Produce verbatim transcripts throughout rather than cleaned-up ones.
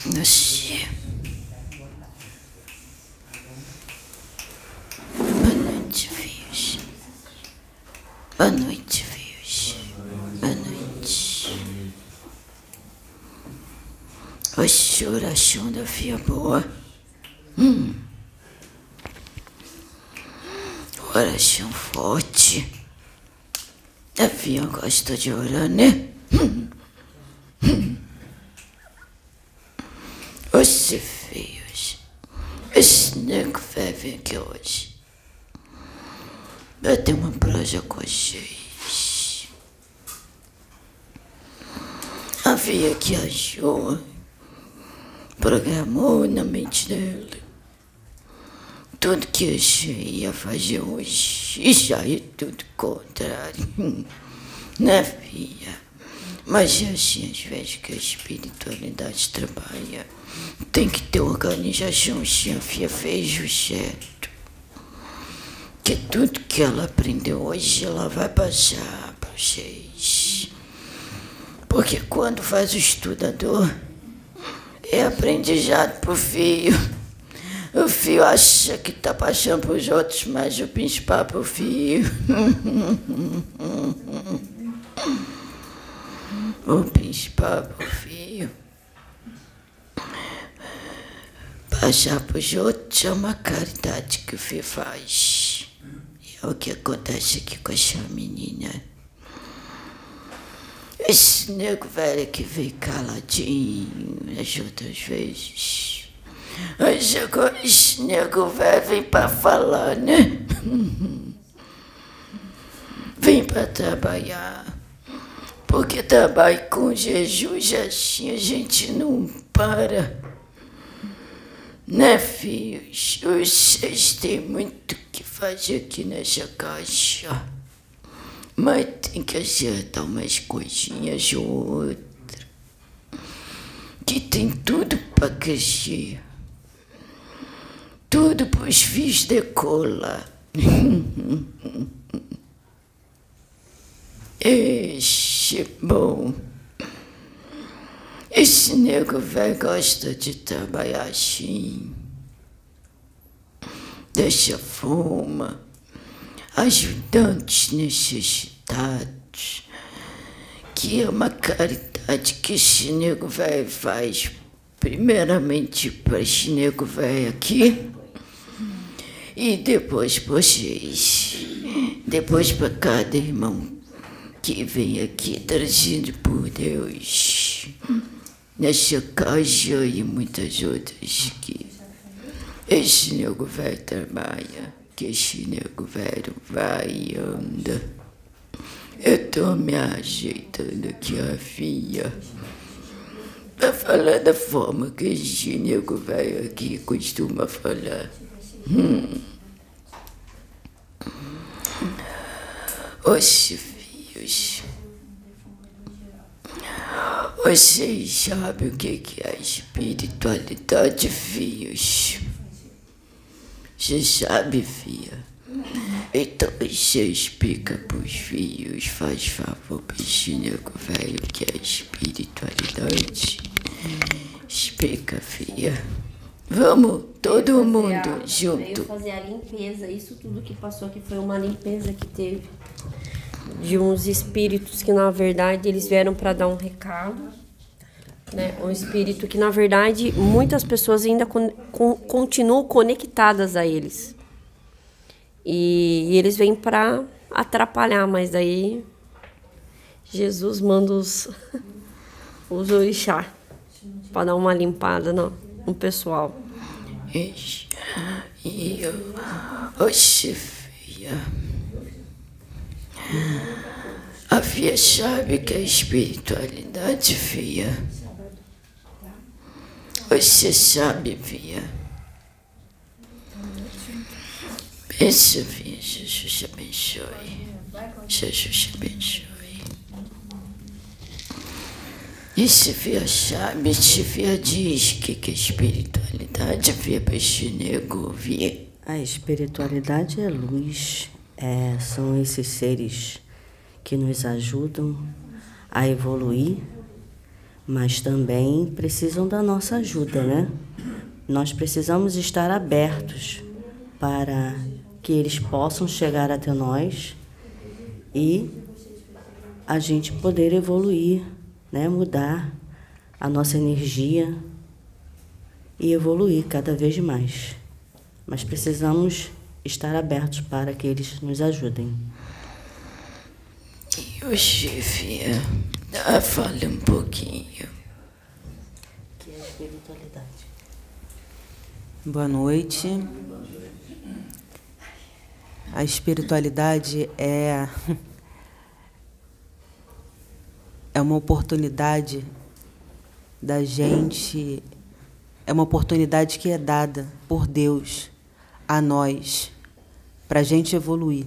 Oxê. Boa noite, filhos. Boa noite, filhos. Boa noite. Oxê, oração da filha boa. Hum. Oração forte. A filha gosta de orar, né? Hum. Hum. Oxe, filhos. Esse nego vai vir aqui hoje. Vai ter uma proja com vocês. A filha que achou, programou na mente dele tudo que eu ia fazer hoje, e saiu tudo contrário, né, filha? Mas é assim, às vezes, que a espiritualidade trabalha. Tem que ter organização, se a filha fez o certo. Que tudo que ela aprendeu hoje, ela vai passar para vocês. Porque quando faz o estudador, é aprendizado pro filho. O filho acha que está passando para os outros, mas o principal para o filho. O principal para o filho. Passar para os outros é uma caridade que o filho faz. É o que acontece aqui com essa menina. Esse nego velho que veio caladinho as outras vezes. Mas agora esse nego velho vem para falar, né? Vem para trabalhar. Porque trabalho com Jesus assim a gente não para. Né, filhos? Vocês têm muito que fazer aqui nessa caixa. Mas tem que acertar umas coisinhas ou outra. Que tem tudo para crescer. Tudo para os filhos decolar. Esse bom. Esse nego velho gosta de trabalhar assim. Dessa forma. Ajudantes necessitados. Que é uma caridade que esse nego velho faz. Primeiramente para esse nego velho aqui. E depois para vocês. Depois para cada irmão que vem aqui trazido por Deus. Nessa caixa e muitas outras que esse nego velho trabalha. Que esse nego velho vai e anda. Eu tô me ajeitando aqui, a filha. Pra falar da forma que esse nego velho aqui costuma falar. Hum. Oxe, filhos. Vocês sabem o que é a espiritualidade, filhos? Você sabe, filha? Então você explica pros filhos, faz favor pra esse nego velho que é a espiritualidade. Explica, filha. Vamos, todo mundo a, junto. Veio fazer a limpeza, isso tudo que passou aqui foi uma limpeza que teve de uns espíritos que, na verdade, eles vieram para dar um recado, né? Um espírito que, na verdade, muitas pessoas ainda con con continuam conectadas a eles. E, e eles vêm para atrapalhar, mas daí Jesus manda os, os orixá para dar uma limpada no, no pessoal. Ixi, e eu, oxe, filha. A filha sabe que é espiritualidade, filha. Você sabe, filha. Pensa, filha, Jesus te abençoe. Jesus te abençoe. E se filha sabe, se filha diz que que é espiritualidade, filha, para este nego ouvir. A espiritualidade é luz. É, são esses seres que nos ajudam a evoluir, mas também precisam da nossa ajuda, né? Nós precisamos estar abertos para que eles possam chegar até nós e a gente poder evoluir, né? Mudar a nossa energia e evoluir cada vez mais. Mas precisamos estar abertos para que eles nos ajudem. E o chefe, ah, fale um pouquinho. Que é a espiritualidade. Boa noite. A espiritualidade é, é uma oportunidade da gente, é uma oportunidade que é dada por Deus a nós, para a gente evoluir.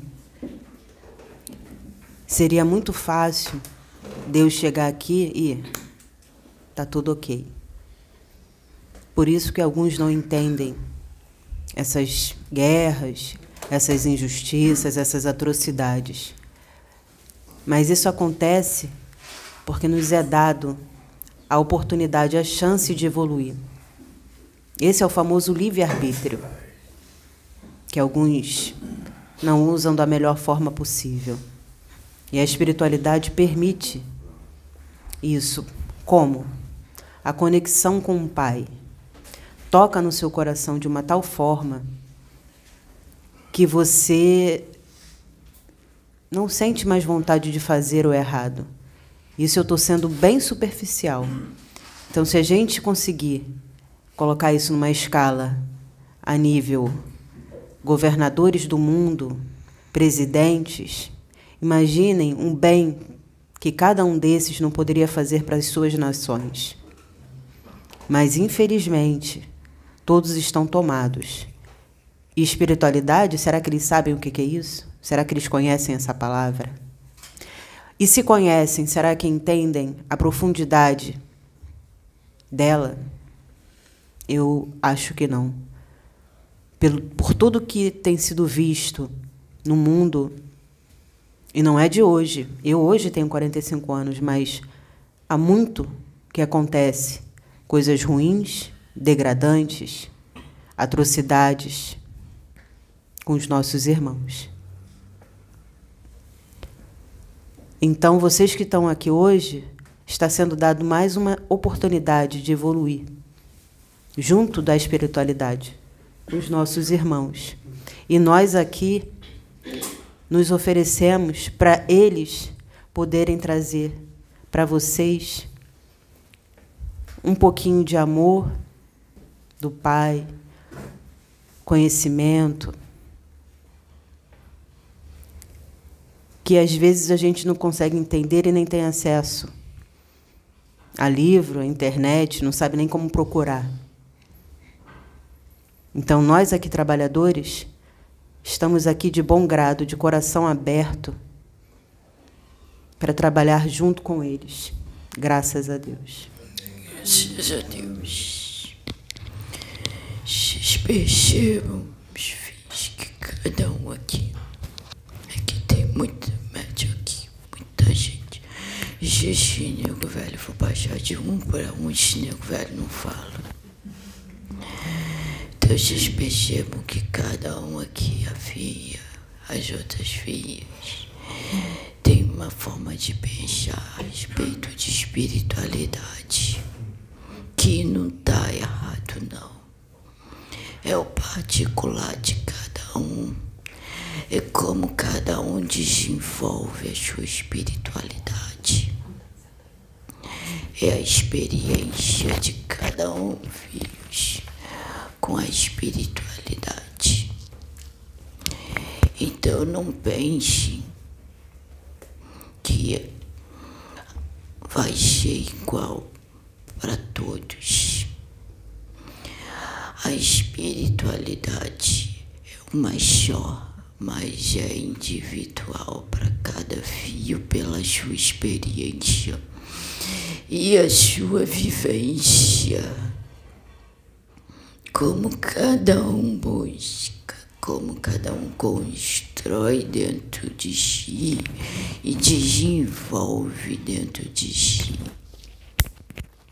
Seria muito fácil Deus chegar aqui e tá tudo ok. Por isso que alguns não entendem essas guerras, essas injustiças, essas atrocidades. Mas isso acontece porque nos é dado a oportunidade, a chance de evoluir. Esse é o famoso livre-arbítrio, que alguns não usam da melhor forma possível. E a espiritualidade permite isso. Como? A conexão com o Pai toca no seu coração de uma tal forma que você não sente mais vontade de fazer o errado. Isso eu estou sendo bem superficial. Então, se a gente conseguir colocar isso numa escala a nível governadores do mundo, presidentes, imaginem um bem que cada um desses não poderia fazer para as suas nações. Mas, infelizmente, todos estão tomados. E espiritualidade, será que eles sabem o que é isso? Será que eles conhecem essa palavra? E se conhecem, será que entendem a profundidade dela? Eu acho que não. Pelo, por tudo que tem sido visto no mundo, e não é de hoje. Eu hoje tenho quarenta e cinco anos, mas há muito que acontece coisas ruins, degradantes, atrocidades com os nossos irmãos. Então, vocês que estão aqui hoje, está sendo dado mais uma oportunidade de evoluir junto da espiritualidade, com os nossos irmãos. E nós aqui nos oferecemos para eles poderem trazer para vocês um pouquinho de amor do Pai, conhecimento, que às vezes a gente não consegue entender e nem tem acesso a livro, a internet, não sabe nem como procurar. Então, nós aqui, trabalhadores, estamos aqui de bom grado, de coração aberto, para trabalhar junto com eles. Graças a Deus. Graças a Deus. Vocês percebam, meus filhos, que cada um aqui, aqui tem muita média aqui, muita gente. Esse nego velho, vou baixar de um para um, esse nego velho não fala. Então vocês percebam que cada um aqui, a filha, as outras filhas, tem uma forma de pensar a respeito de espiritualidade, que não está errado, não. É o particular de cada um. É como cada um desenvolve a sua espiritualidade. É a experiência de cada um, filhos, com a espiritualidade. Então, não pensem que vai ser igual para todos. A espiritualidade é uma só, mas é individual para cada filho pela sua experiência e a sua vivência. Como cada um busca, como cada um constrói dentro de si e desenvolve dentro de si.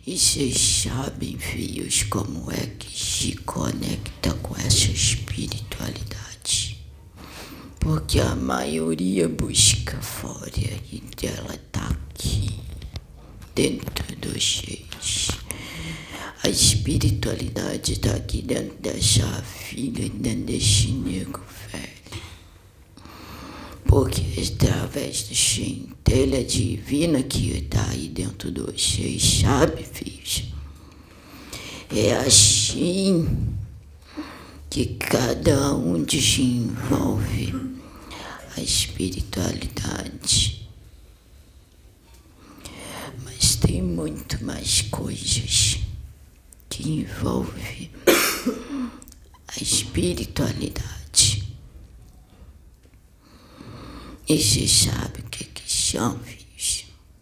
E vocês sabem, filhos, como é que se conecta com essa espiritualidade? Porque a maioria busca fora e ela está aqui, dentro de vocês. A espiritualidade está aqui dentro dessa filha, dentro desse nego velho. Porque através da centelha divina que está aí dentro de vocês, sabe, filhos? É assim que cada um desenvolve a espiritualidade. Mas tem muito mais coisas que envolvem a espiritualidade. E você sabe o que que são, filhos?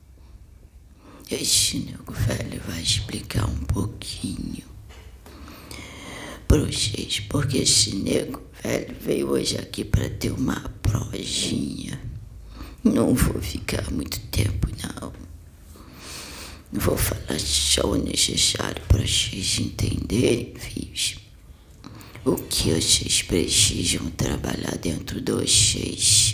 Esse nego velho vai explicar um pouquinho para vocês, porque esse nego velho veio hoje aqui para ter uma projinha. Não vou ficar muito tempo, não. Vou falar só o necessário para vocês entenderem, filhos, o que vocês precisam trabalhar dentro de vocês.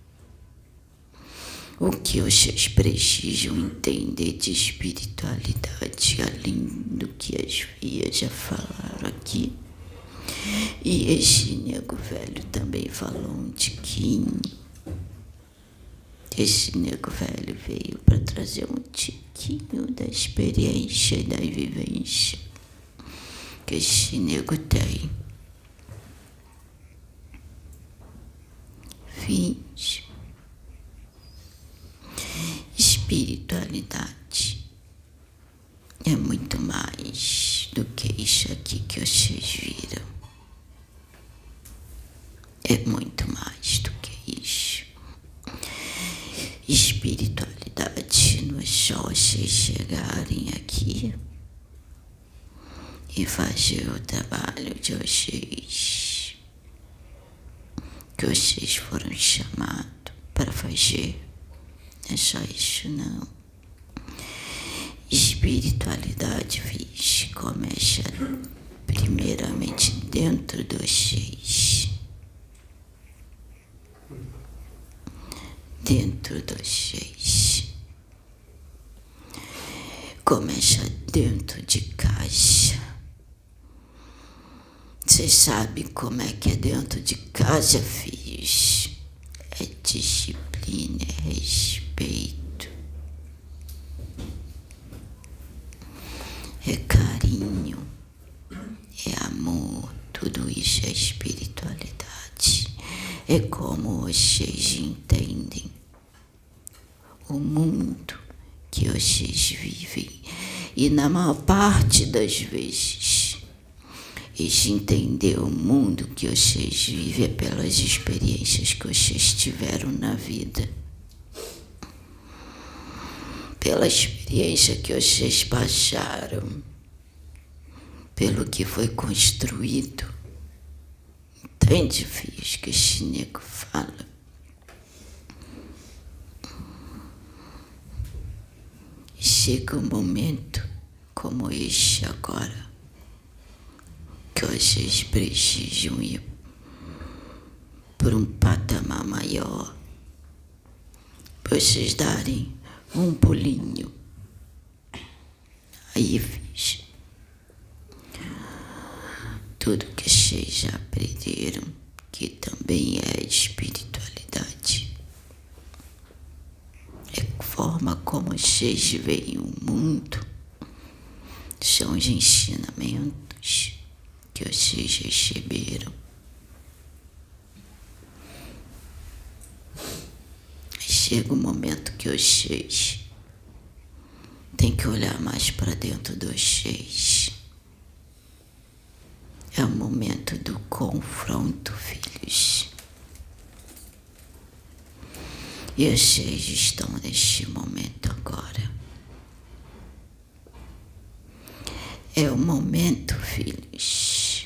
O que vocês precisam entender de espiritualidade, além do que as filhas já falaram aqui. E esse nego velho também falou um tiquinho. Esse nego velho veio para trazer um tiquinho da experiência e da vivência que esse nego tem. Fins. Espiritualidade é muito mais do que isso aqui que vocês viram. É muito mais do que isso. Espiritualidade não é só vocês chegarem aqui e fazer o trabalho de vocês, que vocês foram chamados para fazer. Não é só isso, não. Espiritualidade, fiz, começa primeiramente dentro de vocês. Dentro de vocês. Começa dentro de casa. Você sabe como é que é dentro de casa, filhos? É disciplina, é respeito, é carinho, é amor, tudo isso é espiritualidade. É como vocês entendem o mundo que vocês vivem. E na maior parte das vezes, esse entender o mundo que vocês vivem é pelas experiências que vocês tiveram na vida. Pela experiência que vocês passaram. Pelo que foi construído. Entende, filhos, que esse nego fala? Chega um momento como este agora, que vocês precisam ir por um patamar maior, para vocês darem um pulinho. Aí, fiz tudo que vocês já aprenderam, que também é espiritualidade. É a forma como vocês veem o mundo, são os ensinamentos que vocês receberam. Chega um momento que vocês têm que olhar mais para dentro de vocês. É o momento do confronto, filhos. E vocês estão neste momento agora. É o momento, filhos,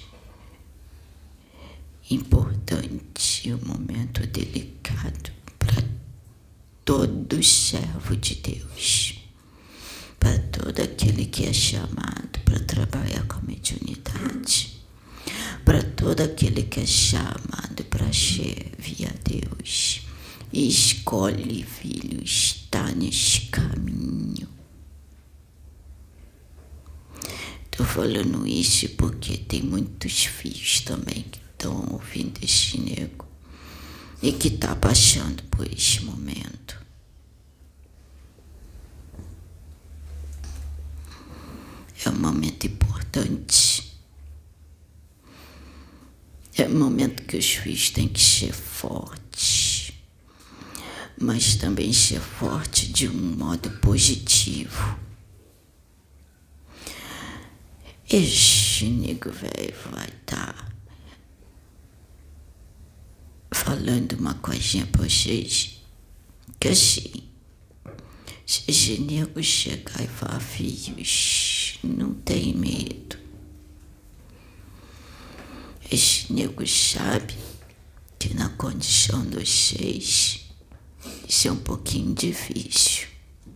importante, um momento delicado para todo servo de Deus, para todo todo aquele que é chamado para trabalhar com a mediunidade, para todo aquele que é chamado para servir a Deus. Escolhe, filho, estar neste caminho. Estou falando isso porque tem muitos filhos também que estão ouvindo este nego e que está passando por este momento. É um momento importante. É um momento que os filhos têm que ser fortes, mas também ser forte de um modo positivo. Este nego velho vai estar falando uma coisinha para vocês, que assim, se esse nego chegar e falar, filhos, não tem medo. Esse nego sabe que na condição de vocês isso é um pouquinho difícil.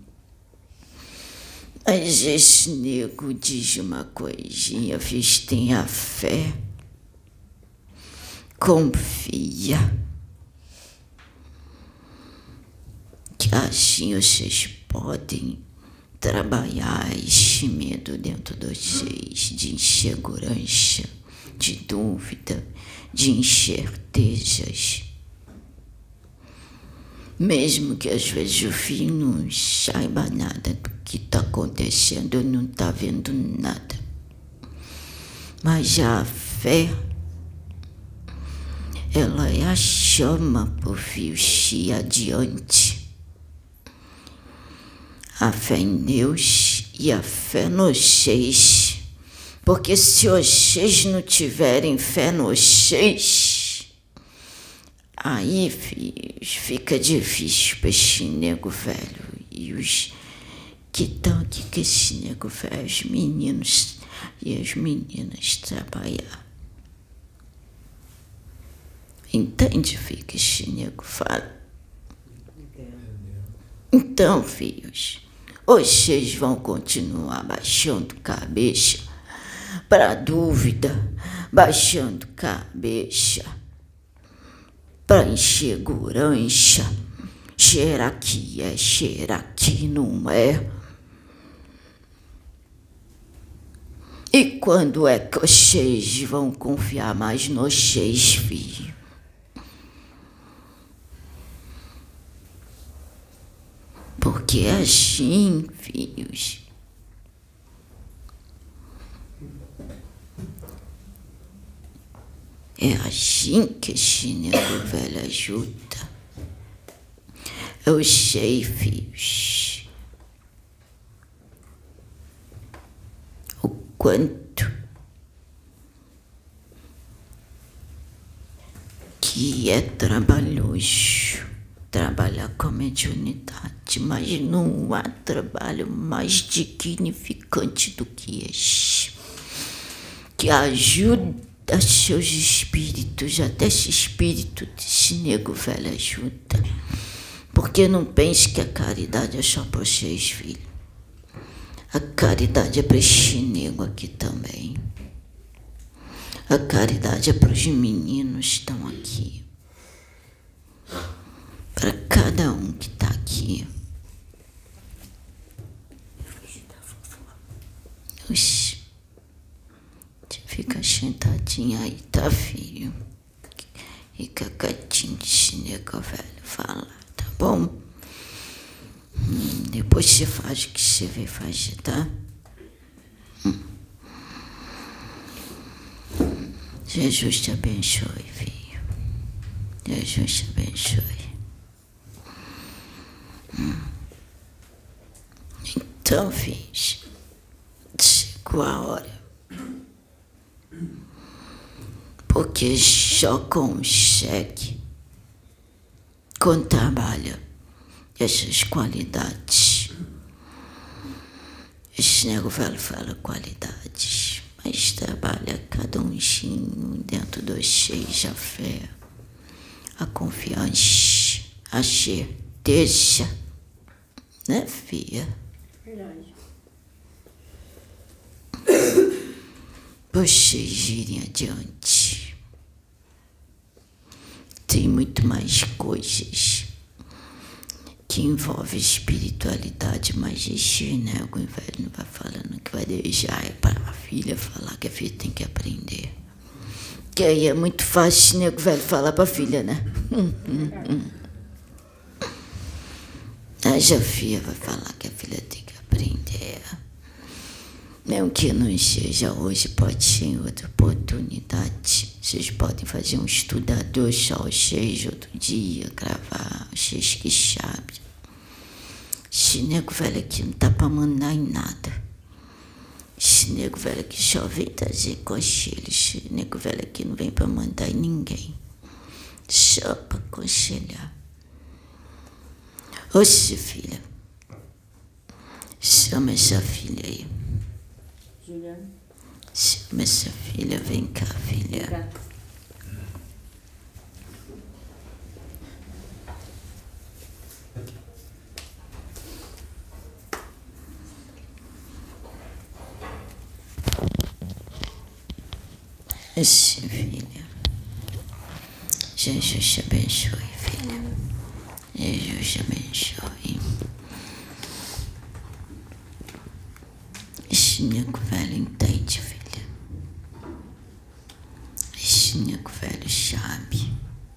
Mas esse nego diz uma coisinha, filhos, tenha fé, confia, que assim vocês podem trabalhar este medo dentro de vocês, de insegurança, de dúvida, de incertezas. Mesmo que às vezes o filho não saiba nada do que está acontecendo, não está vendo nada. Mas já a fé, ela é a chama para o filho ir adiante. A fé em Deus e a fé nos vocês. Porque se vocês não tiverem fé nos vocês, aí, filhos, fica difícil para esse nego velho e os que estão aqui com esse nego velho, os meninos e as meninas trabalhar. Entende, filho, que esse nego fala? Então, filhos, vocês vão continuar baixando cabeça para dúvida, baixando cabeça para insegurança, será que é, será que não é? E quando é que vocês vão confiar mais nos vocês, filhos? Porque é assim, filhos. É assim que esse nego velho ajuda. Eu sei, filhos, o quanto que é trabalhoso trabalhar com a mediunidade, mas não há trabalho mais dignificante do que este, que ajuda seus espíritos, até esse espírito desse nego velho ajuda. Porque não pense que a caridade é só para vocês, filho. A caridade é para este nego aqui também. A caridade é para os meninos que estão aqui. Para cada um que está aqui. Oxi. Fica sentadinha aí, tá, filho? Fica quietinho, esse nego velho fala, tá bom? Hum, depois você faz o que você veio fazer, tá? Hum. Jesus te abençoe, filho. Jesus te abençoe. Hum. Então, filhos, chegou a hora. Porque só consegue, quando trabalha essas qualidades. Esse nego velho fala qualidades, mas trabalha cada umzinho dentro dos seis, a fé, a confiança, a certeza, né, filha? Verdade. vocês irem adiante. Tem muito mais coisas que envolvem espiritualidade, mas esse nego velho não vai falando que vai deixar é para a filha falar, que a filha tem que aprender. Que aí é muito fácil o nego velho falar para a filha, né? Hum, hum, hum. Aí a filha vai falar que a filha tem que aprender. Mesmo que não seja hoje, pode ser em outra oportunidade. Vocês podem fazer um estudador só vocês outro dia, gravar, vocês que sabem. Esse nego velho aqui não tá pra mandar em nada. Esse nego velho aqui só vem trazer conselho. Esse nego velho aqui não vem pra mandar em ninguém. Só pra aconselhar. Oxe, filha. Chama essa filha aí. Juliana. Chama essa filha, vem cá, filha. Esse, filha. Jesus te abençoe, filha. Jesus te abençoe. Esse nego velho entende, filha. Esse nego velho sabe.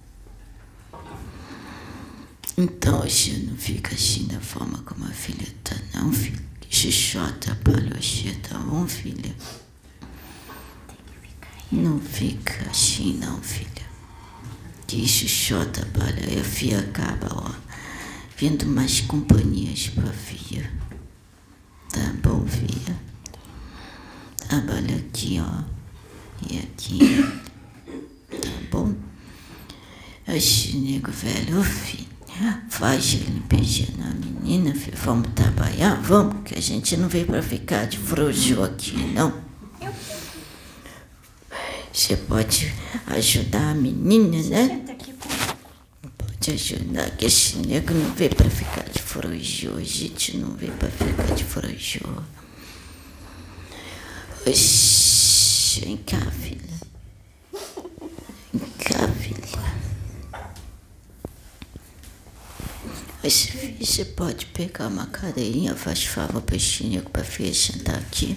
Então hoje não fica assim da forma como a filha tá, não, filha. Que isso só atrapalha você, tá bom, filha? Não fica assim, não, filha. Que isso só atrapalha. Aí a filha acaba, ó, vendo mais companhias pra filha. Tá bom, filha? Trabalha aqui, ó. E aqui. Tá bom? Esse nego velho, ô filho, faz a limpeza na menina, filho. Vamos trabalhar? Vamos, que a gente não veio pra ficar de frouxo aqui, não. Você pode ajudar a menina, né? Pode ajudar, que esse nego não veio pra ficar de frouxo. A gente não veio pra ficar de frouxo. Oxi, vem cá, filha. Vem cá, filha. Oxi, filha, você pode pegar uma cadeirinha, faz favor pra esse nego, pra filha sentar aqui.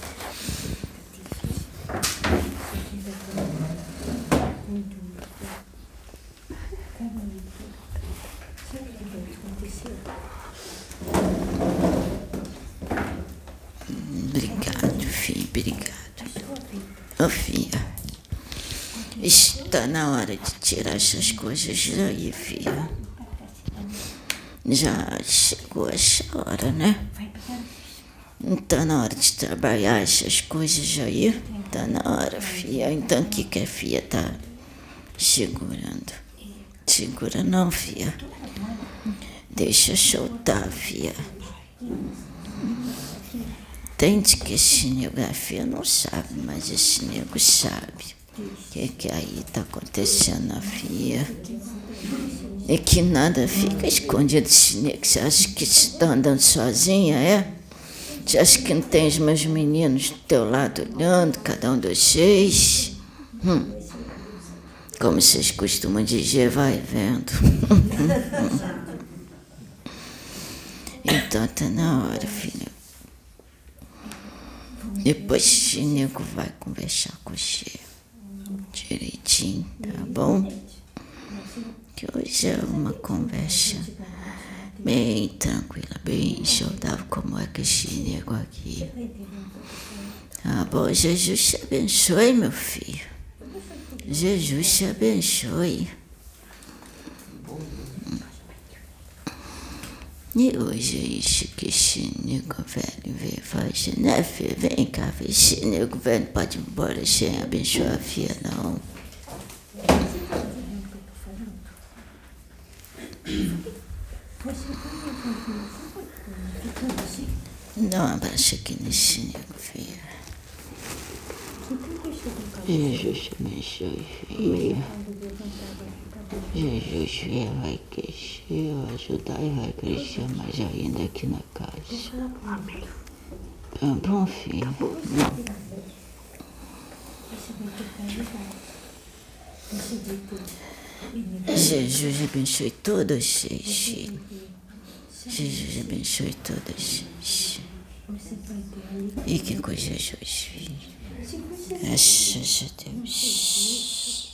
Obrigado, filho, obrigado. Ô, filha, está na hora de tirar essas coisas daí, filha. Já chegou essa hora, né? Não tá na hora de trabalhar essas coisas aí? Tá na hora, filha. Então o que que a filha tá segurando? Segura não, filha. Deixa soltar, filha. Entende que esse nego, a filha não sabe, mas esse nego sabe. O que que aí tá acontecendo na filha? É que nada fica escondido desse nego. Você acha que você tá andando sozinha, é? Você acha que não tem os meus meninos do teu lado olhando, cada um de vocês? Hum. Como vocês costumam dizer, vai vendo. Então tá na hora, filha. Depois esse nego vai conversar com você direitinho, tá bom? Que hoje é uma conversa bem tranquila, bem saudável, como é que esse nego aqui. Tá bom? Jesus te abençoe, meu filho. Jesus te abençoe. E hoje é isso que esse nego velho veio fazer, né, filha? Vem cá, filha. Esse nego velho pode ir embora sem abençoar a filha, não. Dá um abraço aqui nesse nego, filha. Jesus te abençoe, filha. Jesus, filha, vai crescer, vai ajudar e vai crescer mais ainda aqui na casa. Tá bom, filha? Jesus abençoe todos vocês, filhos. Jesus abençoe todos vocês. Fiquem com Jesus, filho. Graças a Deus.